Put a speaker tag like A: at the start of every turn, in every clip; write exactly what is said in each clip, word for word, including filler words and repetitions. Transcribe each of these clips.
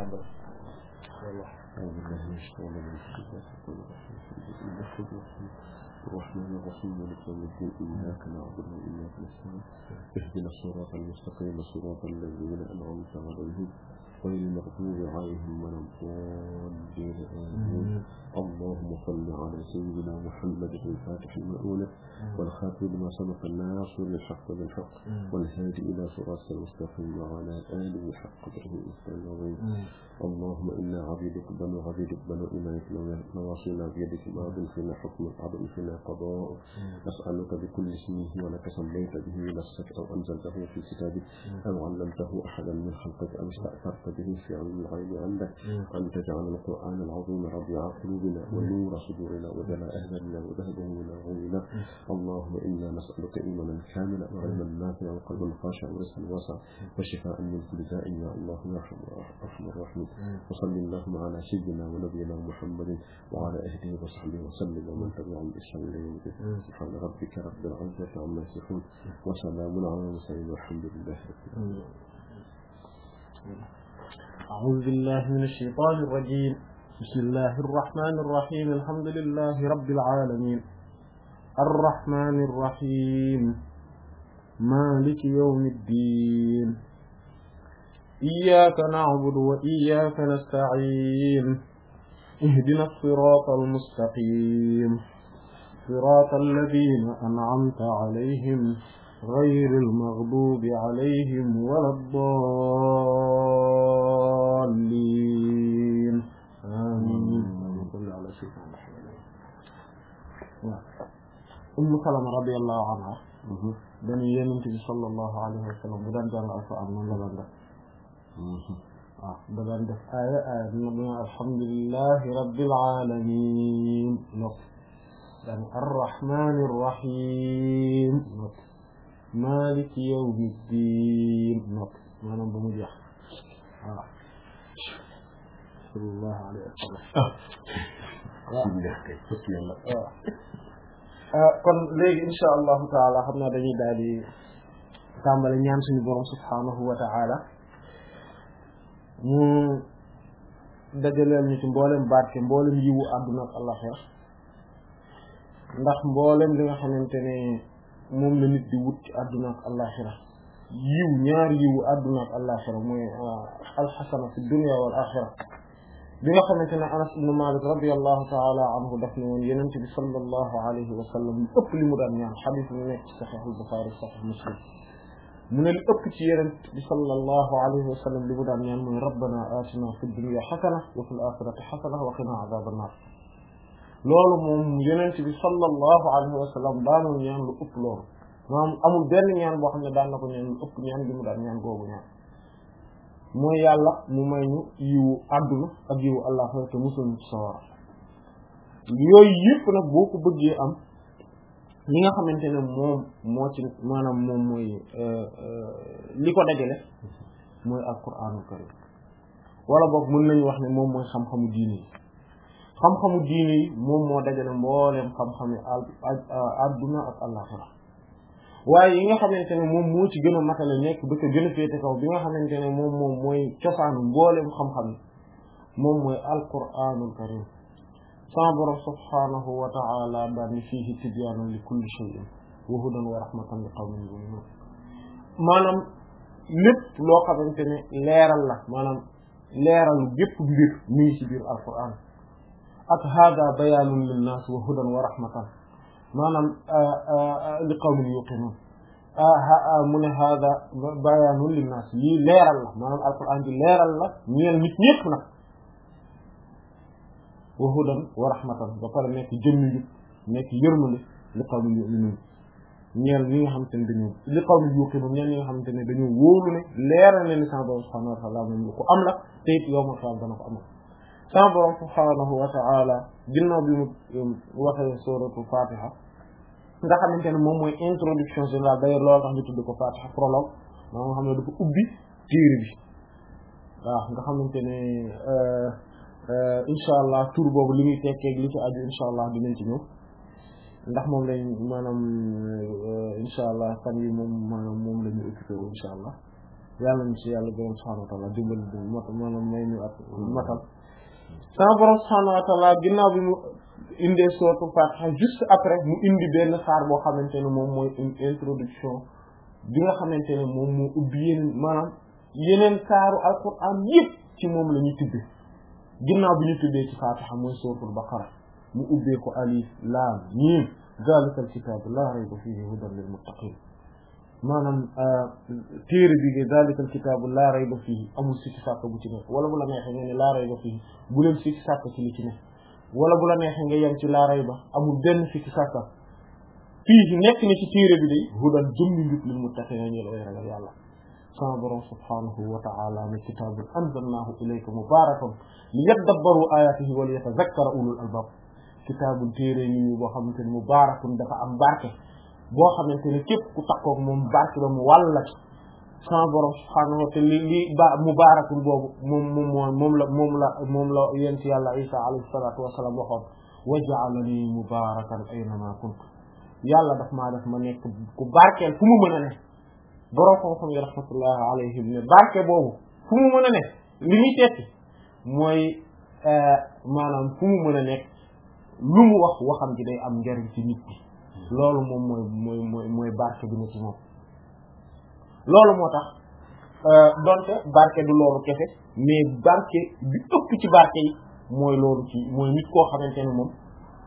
A: tàmbali wallah
B: الرحمن الرحيم مالك يوم الدين إياك نعبد وإياك نستعين اهدنا الصراط المستقيم صراط الذين أنعمت عليهم غير المغضوب عليهم ولا الضالين آمين اللهم صل على سيدنا محمد الفاتح المأمون والخاتم لما سبق الناصر للحق بالحق والهادي إلى صراط المستقيم وعلى آله حق قدره المستقيم اللهم إنا عبيدك بنو عبيدك بنو إمائك نواصينا بيدك ماض فينا حكم عدل فينا قضاء نسألك بكل اسمه ولك سميت به نفسك أو أنزلته في كتابك أو علمته أحدا من خلقك أو استأثرت به في علم الغيب عندك أن تجعل القرآن العظيم ربيع قلوبنا ونور صدورنا وجلاء أهلنا وذهب همومنا وغمنا اللهم إنا نسألك إيمانا كاملا وعلما نافعا وقلبا خاشعا ورزقا واسعا وشفاء من كل داء يا الله يا أرحم الراحمين وصلى اللهم على سيدنا ونبينا محمد وعلى أهله وصحبه وسلم ومن تبعهم بإحسان إلى يوم الدين سبحان ربك رب العزة عما يصفون وسلام على المرسلين والحمد لله رب العالمين.
A: أعوذ بالله من الشيطان الرجيم بسم الله الرحمن الرحيم الحمد لله رب العالمين الرحمن الرحيم مالك يوم الدين إياك نعبد وإياك نستعين اهدنا الصراط المستقيم صراط الذين أنعمت عليهم غير المغضوب عليهم ولا الضالين آمين. صل على سيدنا محمد. أم سلمة رضي الله عنها dañu Yonent bi sallallahu alayhi wa sallam bu daan jàng Alxuraan noonu la daan def waaw da daan def aaya aaya dina alhamdulillahi rabbil alamin nok daan arrahmanir rahim nok maliki yawmiddin nok maanaam ba mu jeex waaw sallallahu alayhi wa sallam kon léegi insha allahu taala xam naa dañuy daal di tàmbali ñaan suñu borom subhanahu wa taala mu dajaleel ñu ci mboolem barke mboolem yiwu àdduna ak àllaxira ndax mboolem li nga xamante ne moom la nit di wut ci àdduna ak àllaxira yiw ñaari yiwu àdduna ak àllaxira mooy alxasana fi dunya wal axira bi nga xamante ne Anas ibn Malik radiyallahu ta'ala anhu daf ne woon Yonent bi sallallahu alayhi wa sallam li ëpp li mu daan ñaan xadiis mu nekk ci Sahih al-Bukhari Sahih Muslim mu ne li ëpp ci Yonent bi sallallahu alayhi wa sallam li mu daan ñaan mooy rabbana atina fi dunya hasana wa fil akhirati hasana wa qina adhaban nar loolu moom Yonent bi sallallahu alayhi wa sallam daanul ñaan lu ëpp loolu maanaam amul benn ñaan boo xam ne daan na ko ñaan lu ëpp ñaan bi mu daan ñaan googu ñaan mooy yàlla mu may ñu yiwu àdduna ak yiwu àllaxira te musul ñu ci sawara yooyu yëpp nag boo ko bëggee am li nga xamante ne moom moo ci maanaam moom mooy li ko dajale mooy alquraanul karim wala boog mën nañu wax ne moom mooy xam-xamu diine yi xam-xamu diine yi moom moo dajale mbooleem xam-xami àdduna ak àllaxira waaye yi nga xamante ne moom moo ci gën a matale nekk ba ko gën a féete kaw bi nga xamante ne moom moom mooy cosaanu mbooleem xam-xam moom mooy alquraanul karim sama borom subhaanahu wa ta'ala daan ni fiihi tibyaanun li kulli shay'in wa hudan wa rahmatan li qawmin yu'minuun maanaam lépp loo xamante ne leeral la maanaam leeral gépp mbir mi ngi ci biir alquraan ak haadaa bayaanun linnaas wa hudan wa rahmatan maanaam li qawmin yuqinuun mu ne hada bayaanun linnaas lii leeral la maanaam alquran bi leeral la ñeel nit ñëpp nag wa hudan wa rahmatan ba pare nekk jëmmi njub nekk yërmande li qawmin yuqinuun ñeel ñi nga xamante ne dañoo li qawmin yuqinuun ñeel ñi nga xamante ne dañoo wóolu ne leeral ne ni sama borom subhanahu wa taala moom lu ko am la te it yow ma xam dana ko amal sama borom subhanahu wa taala ginnaaw bi mu waxee suratu fatiha nga xamante ne moom mooy introduction générale d'ailleurs loolu tax ñu tudd ko Fatiha prologue maa nga xam ne dafa ubbi téere bi waaw nga xamante ne incha allah tur boobu li muy tekkee li ci aju incha allah dinañ ci ñëw ndax moom lañ maanaam incha allah fan yi moom maanaam moom la ñu occupé wu incha allah yàlla ñu ci yàlla borom subhanahu wa ta'ala dimbali di mot maanaam may ñu ak matal sama borom subhanahu wa ta'ala ginnaaw bi mu indee sootu Fatiha juste après mu indi benn saar boo xamante ne moom mooy une introduction bi nga xamante ne moom moo ubbi yeneen maanaam yeneen saaru alquran yëpp ci moom la ñuy tudde ginnaaw bi ñu tuddee ci Fatiha mooy sootul Baqara mu ubbee ko alif laam miim zalikal kitaabu laa rayba fiihi hudan lil muttaqin maanaam téere bi ge zalikal kitaabu laa rayba fiihi amul sikki sàkk bu ci nekk wala bu la neexee nga ne laa rayba fiihi bu leen sikki sàkk ci li ci nekk wala bu la neexee nga yem ci laa rayba amul benn sikki sàkk fiihi nekk ni ci téere bi day hudan jëmmi njub lil muttaqin ñeel way ragal yàlla sama borom subhanahu wa ta'ala ne kitaabun anzalnaahu ilayka mubaarakun liyadabbaru ayaatihi wa liyatazakkara ulul albaab kitaabun téere yi boo xamante ne mubaarakun dafa am barke boo xamante ne képp ku takkoog moom barke ba mu wàll ci sama borom subhanahu wa ta'ala li li ba mubaarakun boobu moom moom moo moom la moom la moom la yent yàlla Isa alayhi salaatu wa salaam waxoon wa ja'alanii mubaarakan aynamaa kuntu yàlla daf maa def ma nekk ku barkeel fu mu mën a ne borom xam-xam yi rahmatullahi alayhim ne barke boobu fu mu mën a ne li muy tekki mooy maanaam fu mu mën a nekk lu mu wax waxam ji day am njariñ ci nit bi loolu moom mooy mooy mooy mooy barke bi ne ci moom loolu moo tax donte barke du loolu kese mais barke bi ëpp ci barke yi mooy loolu ci mooy nit koo xamante ne moom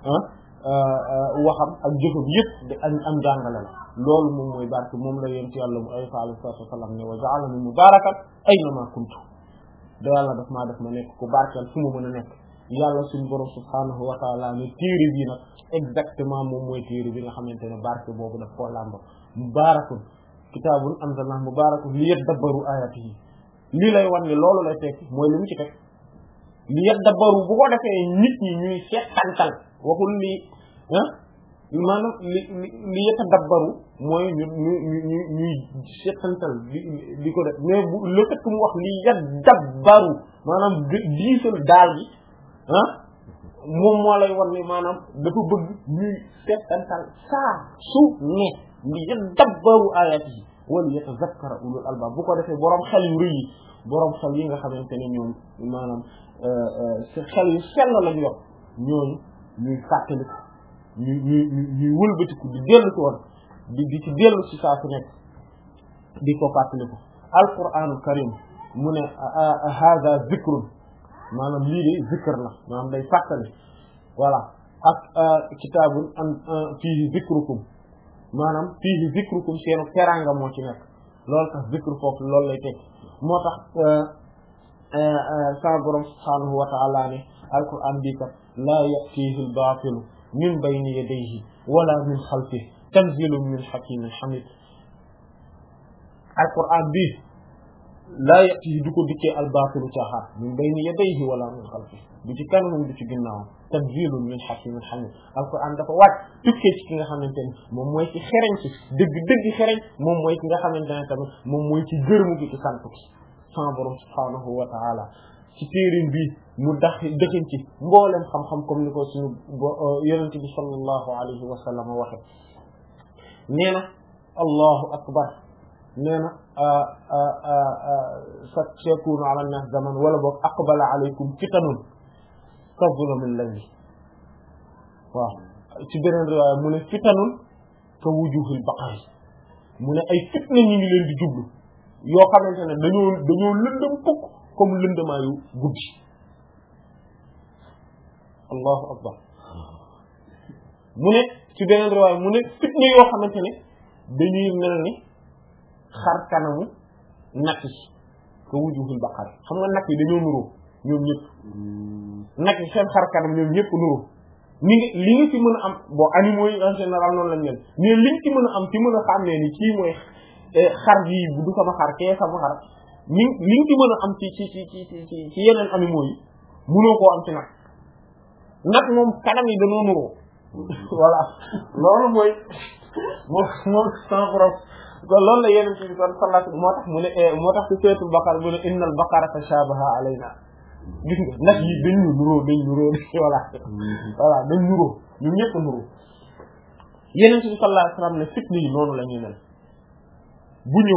A: waxam ak jëfam yëpp da am am jàngale la loolu moom mooy barke moom la yéen ci yàlla mu Isa alayhi salaatu wa salaam ne wa ja'alani mubaarakan aynamaa kuntu da yàlla daf maa def ma nekk ku barkeel fu mu mën a nekk yàlla suñu borom subhaanahu wa ta'ala ne téere bi nag exactement moom mooy téere bi nga xamante ne barke boobu daf koo làmb mubaarakun kitaabun anzalnaahu mubaarakun liyadabbaru aayaatihi lii lay wan ni loolu lay tekki mooy li mu ci teg liyadabbaru bu ko defee nit ñi ñuy seetantal waxul li ah maanaam li li yatadabbaru mooy ñu ñu ñu ñuy seetantal di di ko def mais bu le fait que mu wax li yadabbaru maanaam diisal daal gi ah moom moo lay wan ni maanaam dafa bëgg ñuy seetantal saa su ne li yadabbaru ayatihi wala yatazakkara ulul albab bu ko defee borom xel yu rëy yi borom xel yi nga xamante ne ñoom maanaam xel yu sell lañu yor ñooñu ñuy fàttaliku ñuy ñuy ñuy wëlbatiku di dellu ci woon di di ci dellu ci saa su nekk di ko fàttaliku alquraanul karim mu ne hada zikrun maanaam lii de zikr la maanaam day fàttali voilà ak kitaabun an fiihi zikrukum maanaam fiihi zikrukum seen teranga moo ci nekk loolu tax zikr foofu loolu lay teg moo tax sa borom subhaanahu wa ta'ala ne alquraan bi kat laa ya'tiihi al-baatilu min bayni yadayhi wala min xalfihi tanziilun min hakiimin hamiid alquraan bi laa ya'tiihi du ko dikkee al-baatilu caaxaan min bayni yadayhi wala min xalfihi du ci kanamam du ci ginnaawam tanziilun min hakiimin hamiid alquraan dafa wàcc tukkee ci ki nga xamante ne moom mooy ci xereñ ci dëgg dëgg xereñ moom mooy ki nga xamante ne tamit moom mooy ci gërëmu gi ci sant ki sama borom subhaanahu wa ta'ala ci téerin bi mu dax dëxin ci mboolem xam-xam comme ni ko suñu yonent bi sallallahu alayhi wa sallam waxe nee na allahu akbar nee na sa seekunu ala nas zaman wala boog aqbala alaykum fitanun ka zulamil layli waaw ci beneen riwaaya mu ne fitanun ka wujuhil baqari mu ne ay fitna ñi ngi leen di jublu yoo xamante ne dañoo dañoo lëndëm fukk comme lëndëmaayu guddi allahu akbar mu ne ci beneen riwaaya mu ne fitna yoo xamante ne dañuy mel ni xar kanamu nag yi ka wujuhul baqar xam nga nag yi dañoo nuroo ñoom ñëpp nag yi seen xar kanam ñoom ñëpp nuroo ni ngi li nga ci mën a am bon animaux yi en général noonu lañ mel mais liñ ci mën a am ci mën a xàmmee ni kii mooy xar yi du sama xar kee sama xar ni li nga ci mën a am ci ci ci ci ci ci yeneen animaux yi mënoo koo am ci nag nag moom kanam yi dañoo nuroo voilà loolu mooy moom moom sans problème kon loolu la yeneen ci kon sallallahu moo tax mu ne moo tax ci seetul baqara mu ne innal baqara tashabaha alayna gis nga nag yi dañ ñu nuroo dañ nuroo voilà voilà dañ nuroo ñun ñëpp nuroo yeneen ci sallallahu alayhi wasallam ne fitna yi noonu la ñuy mel bu ñëw rek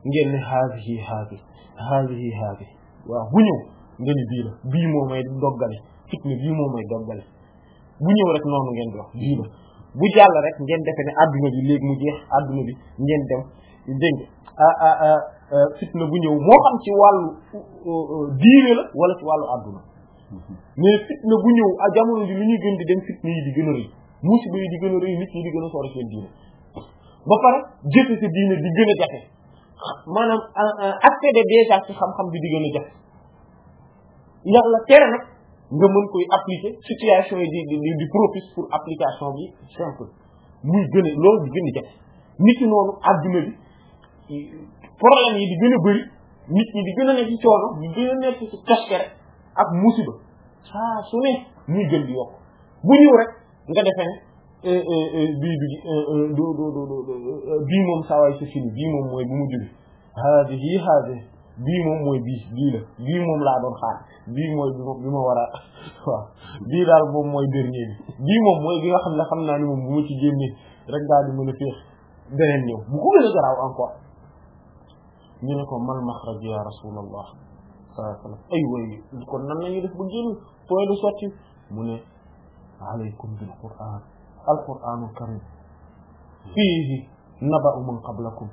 A: ngeen ne haadihi haadi haadihi haadi waaw bu ñëw ngeen ni bii la bii moo may doggale fitna bii moo may doggale bu ñëw rek noonu ngeen di wax bii la bu jàll rek ngeen defe ne adduna bi léegi mu jeex adduna bi ngeen dem dégg nga fitna bu ñëw moo xam ci wàllu diine la wala ci wàllu adduna mais fitna bu ñëw a jamono ji li ñuy gën di dem fitna yi di gën a rëy musiba yi di gën a rëy nit ñi di gën a sori seen diine ba pare jëfe sa diine di gën a jafe maanaam accéder déjà ci xam-xam bi di gën a jafe yàlla tere nag nga mën koy appliquer situation yi di di di propice pour application bi simple muy gën a loolu di gën a jafe nit ñi noonu adduna bi problème yi di gën a bëri nit ñi di gën a nekk ci coono di gën a nekk ci toskere ak musiba saa su ne muy gën di yokk bu ñëw rek nga defee ne bii du du du du bii moom saa waay c'est fini bii moom mooy bu mu jóge haadihi haadihi bii moom mooy bii bii la bii moom laa doon xaar bii mooy bi ma bi ma war a waaw bii daal moom mooy dernier bi bii moom mooy bi nga xam ne xam naa ni moom bu ma ci génnee rek daal di mën a féex beneen ñëw bu ko gën a garaaw encore ñu ne ko mal maxraj ya rasulallah sallallahu alayhi wa sallam ay way kon nan nañu def ba génn point de sortie mu ne alaykum bil qur'an al qur'anul karim fiihi naba'u man qablakum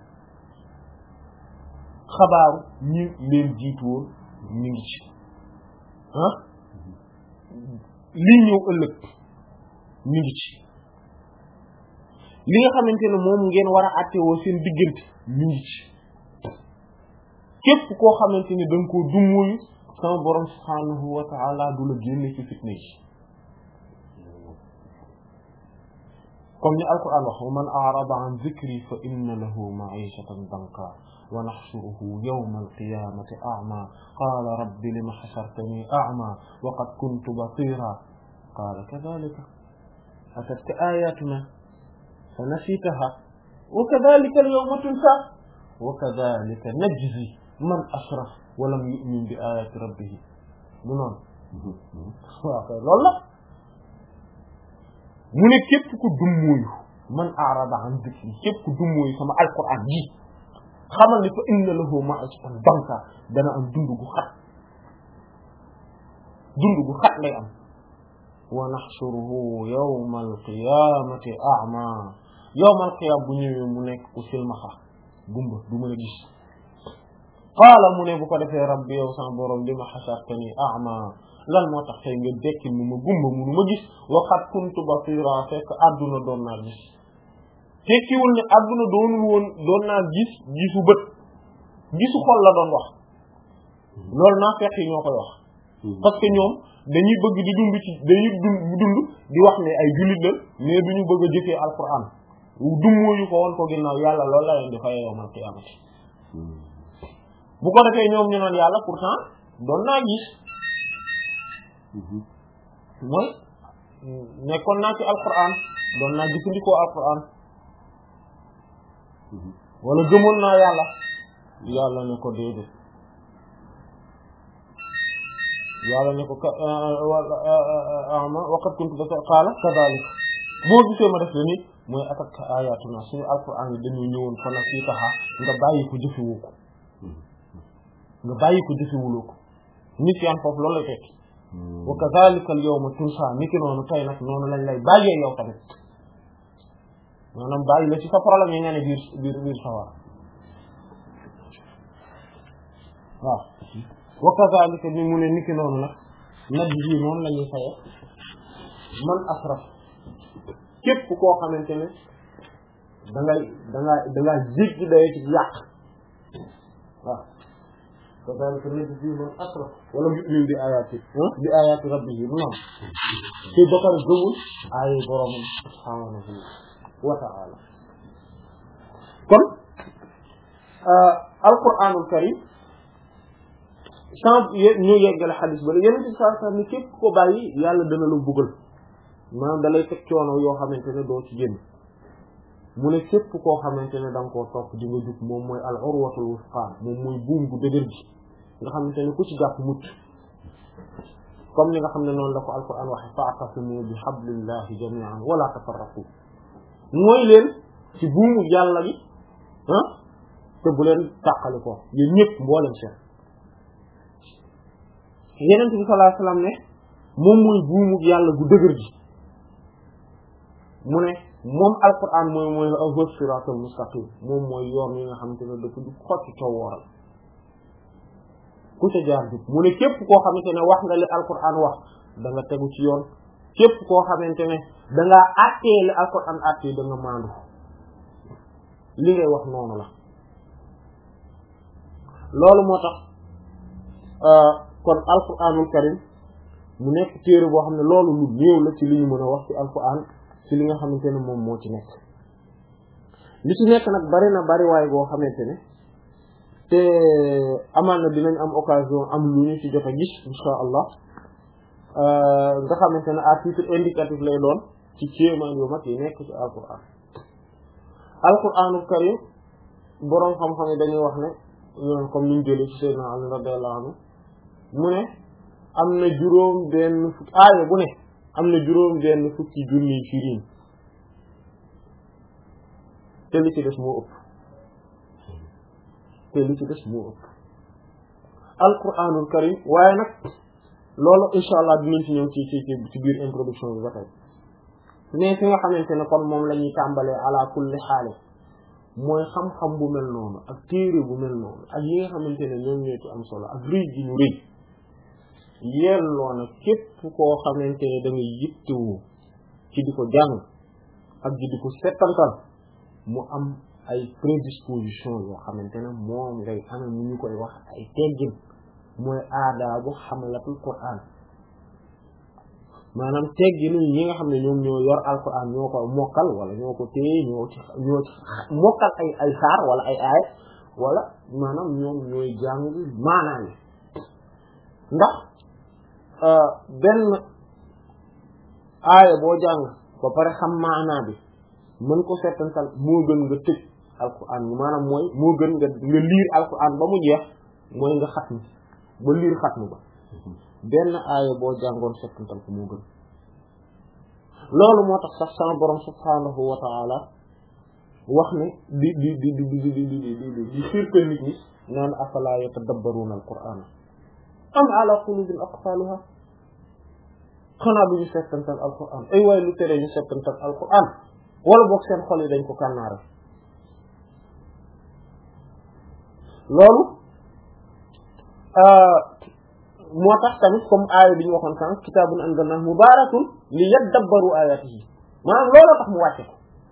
A: xabaaru ñi leen jiitu woon ñu ngi ci ah lii ñëw ëllëg ñu ngi ci li nga xamante ne moom ngeen war a àttewoo seen diggante ñu ngi ci képp koo xamante ne da nga koo dummóoyu sama borom subhaanahu wa ta'ala du la génne ci fitna yi comme ni alquran wax wa man a'rada an dhikri fa inna lahu ma'ishatan danka wa nahshuruhu yawma al-qiyamati a'ma qala rabbi lima hashartani a'ma wa qad kuntu basira qala kadhalika atatka ayatuna fa nasitaha wa kadhalika al-yawma tunsa wa kadhalika najzi man ashraf wa lam yu'min bi ayati rabbih du noonu waaw kay loolu la mu ne képp ku dummóoyu man a'rada an dhikri képp ku dummóoyu sama alquran ji xamal ni fa inna lahu ma'ishatan danka dana am dund gu xat dund gu xat lay am wa nahshuruhu yawmal qiyamati a'ma yawmal qiyam bu ñëwee mu nekk ku silmaxa gumba du mën a gis qaala mu ne bu ko defee rabbi yow sama borom li ma hashartani a'ma lan moo tax tey nga dekkil mu ma gumba munu ma gis wa qad kuntu basira fekk adduna doon naa gis tekkiwul ne adduna doonul woon doon naa gis gisu bët gisu xol la doon wax loolu naa fekk yi ñoo koy wax parce que ñoom dañuy bëgg di dund ci dañuy dund di wax ne ay jullit la mais duñu bëgg a jëfee alquran dummóoyu ko woon ko ginnaaw yàlla loolu la leen di fay yawmal qiyaamati bu ko defee ñoom ñu naan yàlla pourtant doon naa gis mooy nekkoon naa ci alquran doon naa jëfandikoo alquran wala gëmoon naa yàlla yàlla ne ko déedéet yàlla ne ko ama waqad kuntu ba qaala kadhalik boo gisee ma def la ni mooy atak ayatuna suñu alquran yi dañuy ñëwoon fa na fii taxa nga bàyyi ko jëfewoo ko nga bàyyi ko jëfewuloo ko nit yaan foofu loolu lay tekki wa kadhalika al yawma tunsa niki noonu tey nag noonu lañ lay bàyyee yow tamit maanaam bàyyi la ci sa problème yi nga ne biir biir biir sawar waaw wa kadhalika ni mu ne niki noonu nag nag yi noonu la ñuy faye man asraf képp koo xamante ne da ngay da ngaa da ngaa jéggi day ci yàq waaw kadhalika najzi man asraf wala yu'min bi ayati bi ayati rabbihi bu noonu te bakar gëmul ay boromam subhanahu wa ta'ala kon alquranul karim sans ñu yeggale xadis ba la yeneen ci saa saa ni képp ko bàyyi yàlla dana la buggal maanaam da lay teg coono yoo xamante ne doo ci génn mu ne képp koo xamante ne da nga koo topp di nga jug moom mooy al urwatul wusqa moom mooy buum gu dëgër gi nga xamante ne ku ci jàpp mucc comme ni nga xam ne noonu la ko alquran waxe fa'tasimu bi hablillahi jami'an wala tafarraqu mooy leen ci buumu yàlla bi ah te bu leen tàqali ko yéen ñëpp mboolem seen yeneen bi sallallahu alayhi wasallam ne moom mooy buumu yàlla gu dëgër gi mu ne moom alquran mooy mooy huwa siratul mustaqim moom mooy yoon yi nga xamante ne dafa du xotti coo wooral ku ca jaar jub mu ne képp koo xamante ne wax nga li alquran wax da nga tegu ci yoon képp koo xamante ne da ngaa àttee li alquran àttee da nga maandu li ngay wax noonu la loolu moo tax kon alquranul karim mu nekk téere boo xam ne loolu lu néew la ci li ñu mën a wax ci alquran ci li nga xamante ne moom moo ci nekk li ci nekk nag bari na bari waay boo xamante ne te amaan na dinañ am occasion am lu ñu ci jot a gis insha allah nga xamante ne à titre indicatif lay doon ci kéemaan yu mag yi nekk ci alquran alquranul karim boroom xam-xam yi dañuy wax ne ñoom comme niñ jëlee ci Seydina Ali radiyallahu anhu mu ne am na juróom benn fukki aaya bu ne am na juróom benn fukki junniy firiñ te li ci des moo ëpp te li ci des moo ëpp alquranul karim waaye nag loolu insha allah dinañ ci ñëw ci ci ci biir introduction bi ba tey mais fi nga xamante ne kon moom la ñuy tàmbalee ala kulli xaali mooy xam-xam bu mel noonu ak téere bu mel noonu ak yi nga xamante ne ñoom ñoo ci am solo ak rëy gi ñu rëy yelloo na képp koo xamante ne da nga yittewoo ci di ko jàng ak di di ko settantal mu am ay prédisposition yoo xamante ne moom ngay amee mu ñu koy wax ay teggin mooy aadaabu xamlatul Qur'an maanaam tegginu ñi nga xam ne ñoom ñoo yor alquran ñoo ko mokkal wala ñoo ko téye ñoo ci ñoo ci mokkal ay ay saar wala ay aay wala maanaam ñoom ñooy jàng maanaa yi ndax benn aaya boo jàng ba pare xam maanaa bi mën ko settantal moo gën nga tëj alquran maanaam mooy moo gën nga nga liir alquran ba mu jeex mooy nga xatmu ba liir xatmu ba benn aaya boo jàngoon settantal ko moo gën loolu moo tax sax sama borom subhaanahu wa ta'ala wax ne di di di di di di di di di firte nit ñi naan afala yatadabbaruna alqur'ana am ala qulubin aqfaluha xanaa bu ñu settantal alqur'an ay waaye lu tere ñu settantal alqur'an wala boog seen xol yi dañ ko kànnaare loolu moo tax tamit comme aaya bi ñu waxoon sànq kitaabun anzalnahu mubaarakun li yaddabbaru ayatihi maanaam looloo tax mu wàcce ko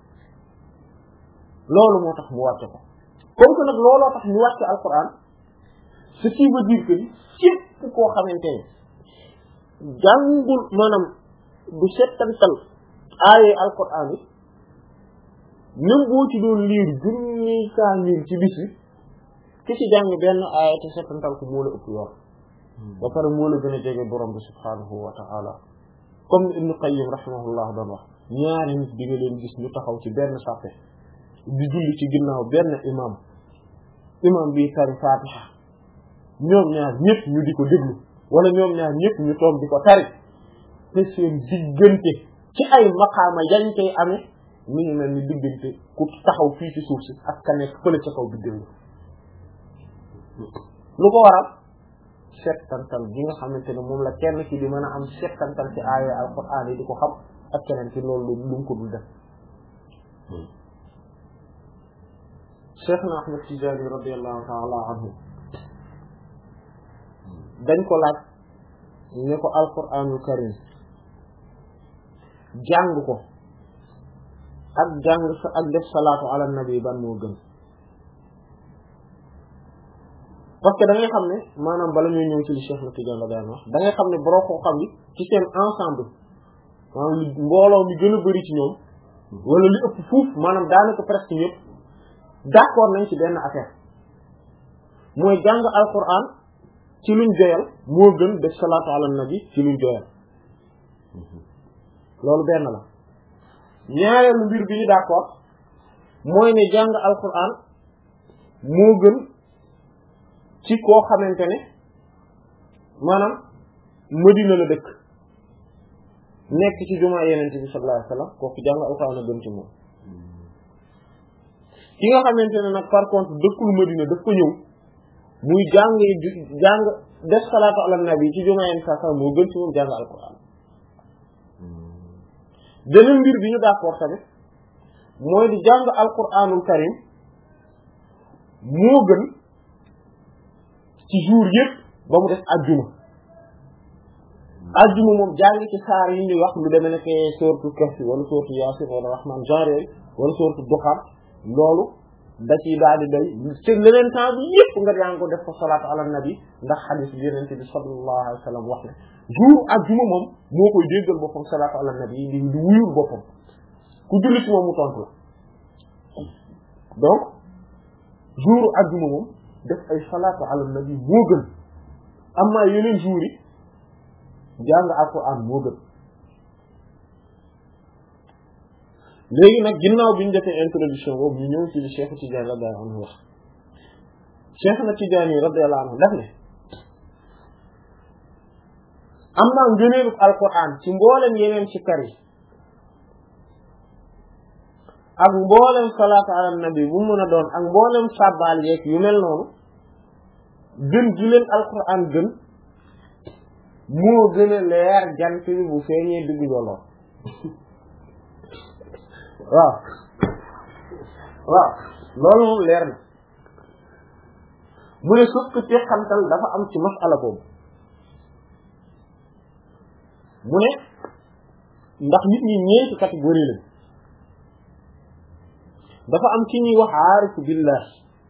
A: loolu moo tax mu wàcce ko comme que nag looloo tax ñu wàcce alquran ce qui veut dire que képp koo xamante ne jàngul maanaam du settantal aaya alquran yi même boo ci doon liir junni kaamil ci bis bi ki ci jàng benn aaya te settantal ko moo la ëpp yor ba pare moo la gën a jege borom bi subhaanahu wa ta'ala comme Ibn Qayyim rahimahullah doon wax ñaari nit di nga leen gis ñu taxaw ci benn sàppe di julli ci ginnaaw benn imam imam bi tari fatiha ñoom ñaar ñëpp ñu di ko déglu wala ñoom ñaar ñëpp ñu toog di ko tari te seen diggante ci ay maqaama yañ koy amee mi ngi mel ni diggante ku taxaw fii ci suuf si ak ka nekk fële ca kaw bi déglu lu ko waral settantal gi nga xamante ne moom la kenn ci di mën a am settantal ci aaya alquran yi di ko xam ak keneen ci loolu lu mu ko dul def Cheikhna Ahmad Tijaani radiyallahu ta'ala anhu dañ ko laaj ne ko alquranul karim jàng ko ak jàng sa ak def salaatu ala nabi ban moo gën parce que da ngay xam ne maanaam bala ñuy ñëw ci li Cheikh na Tidiane la daan wax da ngay xam ne borom koo xam bi ci seen ensemble maanaam li mbooloo mi gën a bari ci ñoom wala li ëpp fuuf maanaam daanaka presque ñëpp d'accord nañ ci benn affaire mooy jàng alquran ci luñ joyal moo gën def salaatu ala nabi ci luñ joyal loolu benn la ñaareelu mbir bi ñu d'accord mooy ne jàng alquran moo gën ci koo xamante ne maanaam Madina la dëkk nekk ci jumaa Yonent bi sallallahu alayhi wasallam kooku jàng alquran a gën ci moom ki nga xamante ne nag par contre dëkkul Madina daf ko ñëw muy jàng jàng def salaatu ala nabi ci jumaa yi sa sa moo gën ci moom jàng alquran beneen mbir bi ñu d'accord tamit mooy di jàng alquranul karim moo gën ci jour yëpp ba mu def ajjuma ajjuma moom jàng ci saar yi ñuy wax lu demee nekk sourate Kahf wala sourate Yaasin wala Rahmaan genre wala sourate Duxaan loolu da ciy daal di day te leneen temps bi yëpp nga jàng ko def ko salaatu ala nabi ndax xadiis bi Yonent bi sallallahu alayhi wa sallam wax ne jour ajjuma moom moo koy déggal boppam salaatu ala nabi di di wuyul boppam ku julli ci moom mu tontu la donc jour ajjuma moom def ay salaatu ala nabi moo gën amma yeneen jours yi jàng alquran moo gën léegi nag ginnaaw bi ñu defee introduction boobu ñu ñëw ci li Cheikh Tidiane radiyallahu anhu wax Cheikh na Tidiane radiyallahu anhu daf ne am naa ngëneelu alquran ci mboolem yeneen ci kar yi ak mboolem salaatu ala nabi bu mën a doon ak mboolem sàbbaal yeeg yu mel noonu gën gi leen alquran gën moo gën a leer jant bi bu feeñee diggu jolloor waaw waaw loolu moom leer na mu ne sukk ci xamtal dafa am ci masala boobu mu ne ndax nit ñi ñeenti catégorie lañ dafa am ci ñuy wax aarifu billahi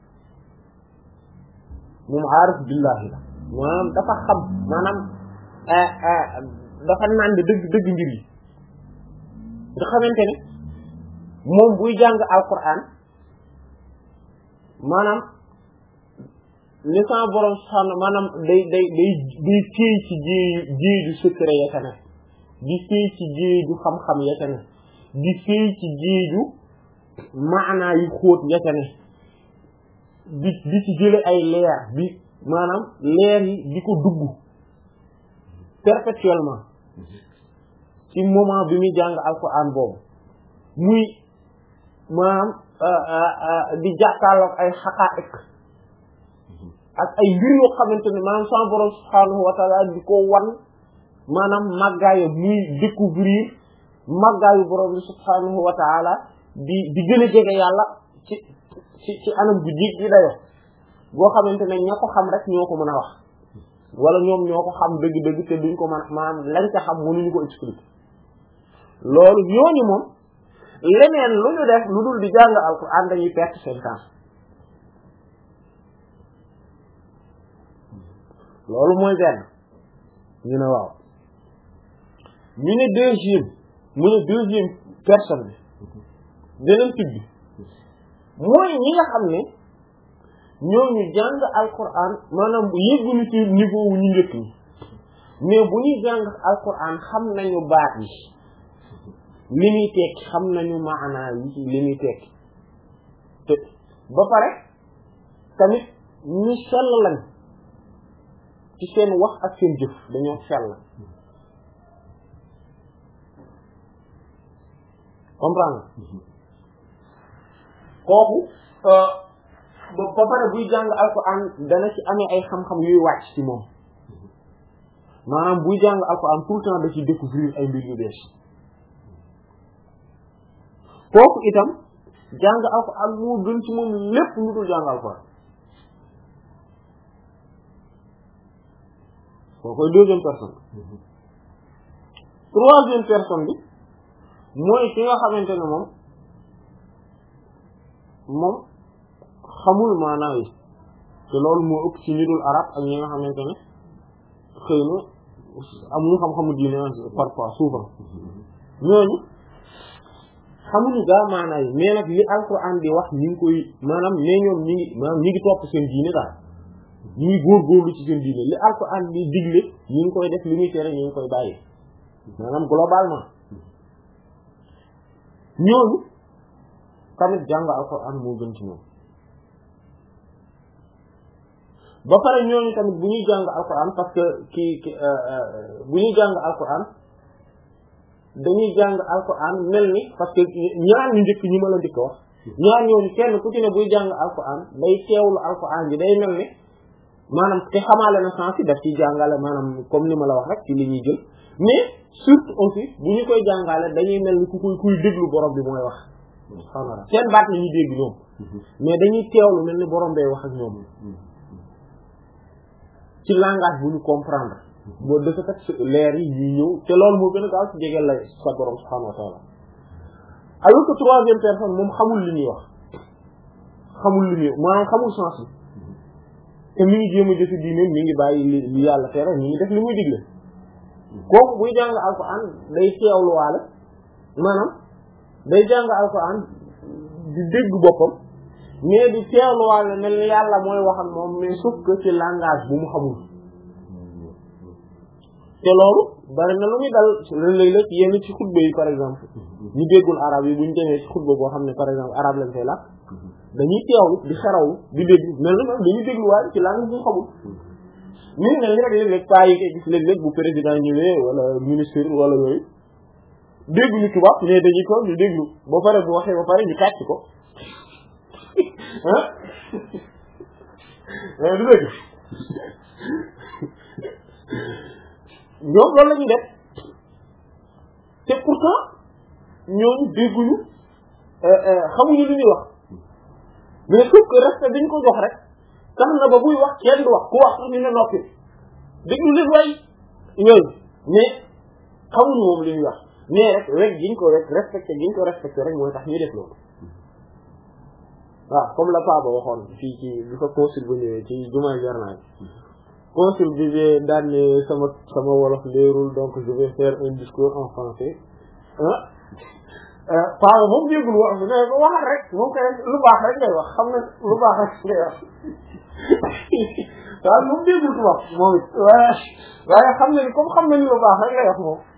A: moom aarifu billahi la maanaam dafa xam maanaam dafa naan dëgg dëgg mbir yi nga xamante ne moom buy jàng alquran maanaam li sama borom subhaanahu maanaam day day day day féey ci jéeju jéeju secret ya ca ne di féey ci jéeju xam-xam ya ca ne di féey ci jéeju maanaa yu xóot ya ca ne di di ci jële ay leer bi maanaam leer yi di ko dugg perpétuellement ci moment bi muy jàng alquran boobu muy maanaam di jàkkaarloog ay xaqaa'iq ak ay mbir yoo xamante ne maanaam sama borom subhaanahu wa taala di ko wan maanaam màggaayu muy découvrir màggaayu borom bi subhaanahu wa taala di di gën a jege yàlla ci ci ci anam bu jiit gi dayo boo xamante ne ña ko xam rek ñoo ko mën a wax wala ñoom ñoo ko xam dëgg-dëgg te duñ ko mën maanaam lañ ca xam mënuñu ko expliquer loolu ñooñu moom leneen lu ñu def lu dul di jàng alquran dañuy perte seen temps loolu mooy benn ñu ne waaw ñu ne deuxième mu ne deuxième personne bi beneen type bi mooy ñi nga xam ne ñooñu jàng alquran maanaam yëgguñu ci niveau wu ñu njëkk ñi mais bu ñuy jàng alquran xam nañu baat yi li muy tekki xam nañu maanaa yi ci li muy tekki te ba pare tamit ñu sell lañ ci seen wax ak seen jëf dañoo sell comprendre kooku ba pare buy jàng alquran dana ci amee ay xam-xam yuy wàcc ci moom maanaam buy jàng alquran tout le temps da ci découvrir ay mbir yu bees kooku itam jàng alquran moo gën ci moom lépp lu dul jàng alquran kookoy deuxième personne troisième personne bi mooy ki nga xamante ne moom moom xamul maanaa yi te loolu moo ëpp ci ñi dul arab ak ñi nga xamante ne xëy na amuñu xam-xamu diine parfois souvent ñooñu xamuñu gaa maanaa yi mais nag li alquran di wax ñu ngi koy maanaam mais ñoom ñi ngi maanaam ñi ngi topp seen diine daal ñu ngi góorgóorlu ci seen diine li alquran di digle ñu ngi koy def li muy tere ñu ngi koy bàyyi maanaam globalement ñooñu tamit jàng alquran moo gën ci ñoom ba pare ñooñu tamit bu ñuy jàng alquran parce que kii ki bu ñuy jàng alquran dañuy jàng alquran mel ni parce que ñaar ñu njëkk ñi ma la njëkk wax ñaar ñooñu kenn ku ci ne buy jàng alquran day teewlu alquran bi day mel ne maanaam te xamaale na sens yi daf ciy jàngale maanaam comme ni ma la wax rek ci li ñuy jël mais surtout aussi bu ñu koy jàngale dañuy mel ni ku kuy kuy déglu borom bi mooy wax subhaanallah seen baat la ñuy dégg ñoom mais dañuy teewlu mel ni borom bay wax ak ñoom ci langage bu ñu comprendre boo de ce fait leer yi ñuy ñëw te loolu moo gën a gaaw ci jegeel la sa borom subhaanahu wa taala alors que troisième personne moom xamul li ñuy wax xamul li ñuy maanaam xamul sens bi te mi ngi jéem a jëfi diine mi ngi bàyyi li li yàlla tere mi ngi def li muy digle kooku buy jàng alquran day teewluwaale maanaam day jàng alquran di dégg boppam mais di teewluwaale mel ni yàlla mooy wax ak moom mais sauf que ci langage bu mu xamul te loolu bari na lu muy dal léeg-léeg yenn ci xutba yi par exemple ñu déggul arab yi bu ñu demee ci xutba boo xam ne par exemple arab lañ koy làkk dañuy teewlu di xaraw di déglu mel na moom dañuy déglu waaye ci langue bu mu xamul ñu ngi ne li rek léeg-léeg paa yi koy gis léeg-léeg bu président ñëwee wala ministre wala yooyu déggu ñu tubaab mais dañuy toog ñu déglu ba pare bu waxee ba pare ñu tàcc ko ah mais du dégg ñoom loolu la ñuy def te pourtant ñooñu dégguñu xamuñu lu ñuy wax mais sauf que respect bi ñu ko jox rek tax na ba buy wax kenn du wax ku wax sax ñu ne noppi déglu leen waay ñooñu mais xamuñu moom li ñuy wax mais rek rek giñ ko rek respecté giñ ko respecté rek mooy tax ñuy def loolu waaw comme la Paba waxoon fii ci bi fa consul ba ñëwee ci jumaay Jarnaay consul bi bi daan ne sama sama wolof leerul donc je vais faire un discours en français ah Paa moom déggul wax bi ne ko waxal rek moom kay lu baax rek ngay wax xam na lu baax rek ngay wax waaw moom déggul tubaab moom it waaye waaye xam na ni comme xam na ni lu baax rek ngay wax moom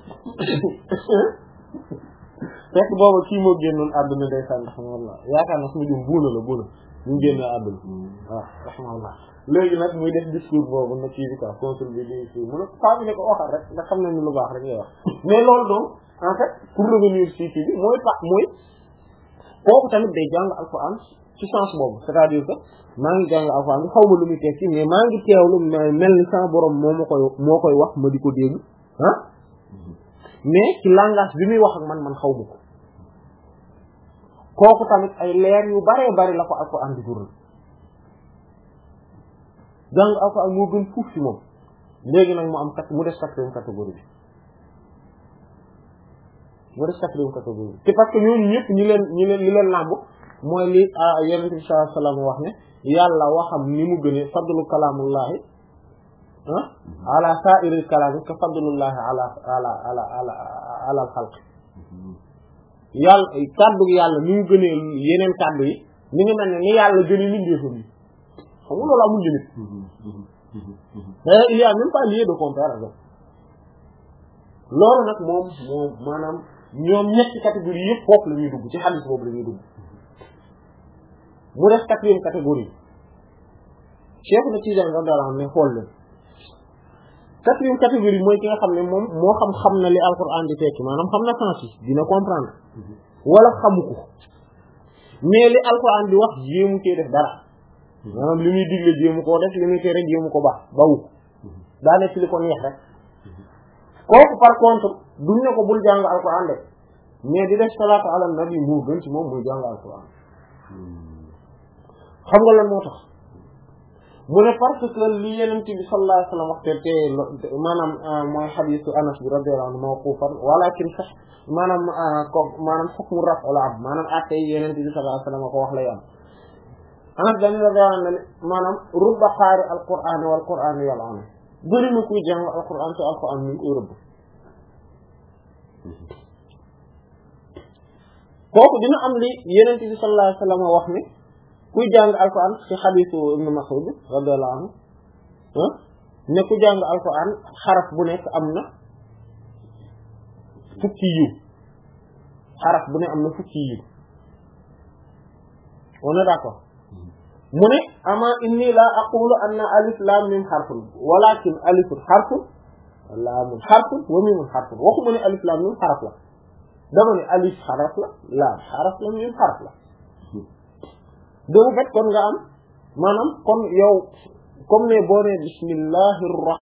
A: fekk booba kii moo génnoon àdduna ndeysaan rahimahullah yaakaar na suñu jum buuna la buuna ñu génne àdduna waaw rahimahullah léegi nag muy def discours boobu nag kii bi quoi consul bi di kii mu ne paa bi ne ko waxal rek nga xam na ni lu baax rek ngay wax mais loolu donc en fait pour revenir ci kii bi mooy pa mooy kooku tamit day jàng alquran ci sens boobu c'est-à-dire que maa ngi jàng alquran bi xaw ma lu muy tekki mais maa ngi teewlu mel ni sama borom moo ma koy moo koy wax ma di ko dégg ah mais ci langage bi muy wax ak man man xaw ma ko kooku tamit ay leer yu bare bari la ko alquran di jural jàng alquran moo gën fuuf ci moom léegi nag mu am kat mu des quatrième catégorie bi mu des quatrième catégorie te parce que ñooñu ñëpp ñi leen ñi leen li leen làmb mooy li yonent bi sallallahu alayhi wasallam wax ne yàlla waxam ni mu gënee fadlu kalaamullahi ah ala sa'iril kalaami ka fadlullahi ala ala ala ala ala al xalq yàlla kàddu yàlla ni mu gënee yeneen kàddu yi ni ngi mel ne ni yàlla gënee mindeefam yi xam nga loolu amul limite mais il y a même pas lieu de comparaison loolu nag moom moom maanaam ñoom ñetti catégorie yëpp foofu la ñuy dugg ci hadith boobu la ñuy dugg mu def quatrième catégorie Cheikh na Tidiane radiyallahu anhu ne xool leen quatrième catégorie mooy ki nga xam ne moom moo xam xam na li alquran di tekki maanaam xam na sens yi dina comprendre wala xamu ko mais li alquran di wax jéemu cee def dara maanaam li muy digle jéemu koo def li muy tere jéemu ko baax bawu daa nekk li ko neex rek kooku par contre duñ ne ko bul jàng alquran de mais di def salaatu ala nabi moo gën ci moom muy jàng alquran xam nga lan moo tax mu ne parce que li yenent bi sallallahu alayhi wasallam waxte te maanaam mooy xadiisu Anas bi radiyallahu anhu mawqufan walakin sax maanaam ko maanaam hukmu raf'il abd maanaam atte yenent bi sallallahu alayhi wasallam ko wax lay am Anas dañu radiyallahu anhu maanaam rubba qaari alquran wal quran yal'anu bëri na kuy jàng alquran te alquran mu ngi koy rëbb kooku dina am li yenent bi sallallahu alayhi wasallam wax ni kuy jàng alquran ci xadiisu Ibn Mas'ud radiyallahu anhu ne ku jàng alquran xaraf bu nekk am na fukki yiw xaraf bu ne am na fukki yiw on est d'accord mu ne ama inni la aqulu anna alif lam mim xarfun walakin alifun xarfun laamun xarfun wa mimun xarfun waxuma ne alif lam mim xaraf la dama ne alif xaraf la laam xaraf la mim xaraf la de bu fet kon nga am maanaam kon yow comme ne boo nee bismillahir